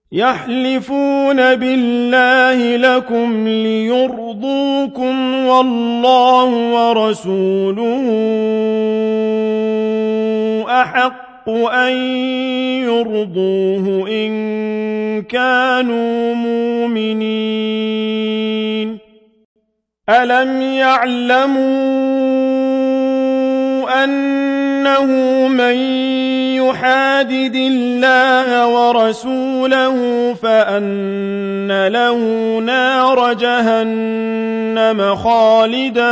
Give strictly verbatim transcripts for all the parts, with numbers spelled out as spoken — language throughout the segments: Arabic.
يحلفون بالله لكم ليرضوكم والله ورسوله أحق أن يرضوه إن كانوا مؤمنين ألم يعلموا أنه من يحادد الله ورسوله فأن له نار جهنم خالدا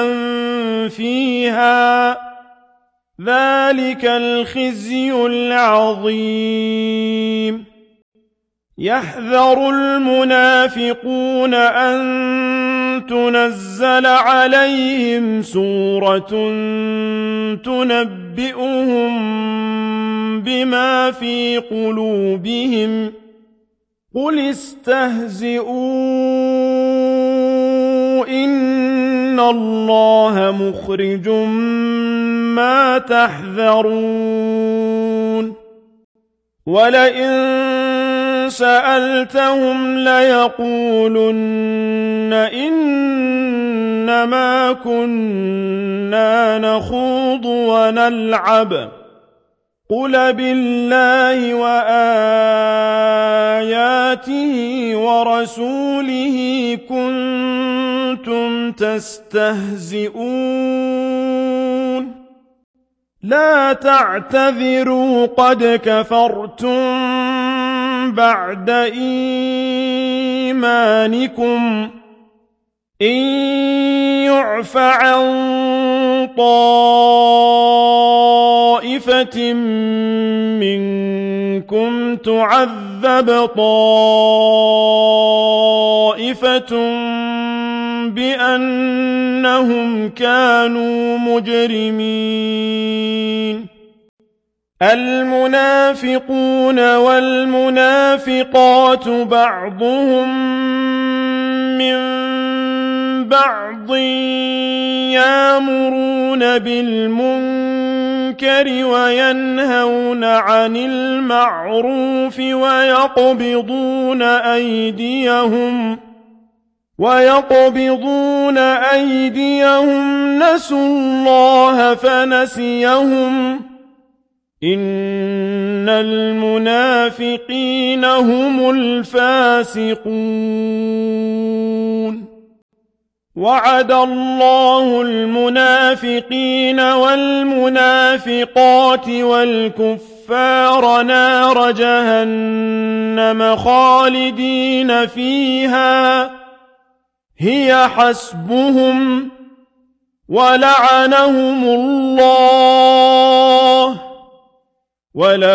فيها ذلك الخزي العظيم يحذر المنافقون أن تنزل عليهم سورة تنبئهم بما في قلوبهم قل استهزئوا إن الله مخرج ما تحذرون ولئن سألتهم ليقولن إنما كنا نخوض ونلعب قل بالله وآياته ورسوله كنتم تستهزئون لا تعتذروا قد كفرتم بعد إيمانكم إن يعف عن طائفة منكم تعذب طائفة بأنهم كانوا مجرمين المنافقون والمنافقات بعضهم من بعض يأمرون بالمنكر وينهون عن المعروف ويقبضون أيديهم ويقبضون أيديهم نسوا الله فنسيهم إن المنافقين هم الفاسقون وعد الله المنافقين والمنافقات والكفار نار جهنم خالدين فيها هي حسبهم ولعنهم الله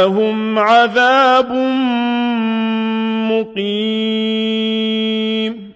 ولهم عذاب مقيم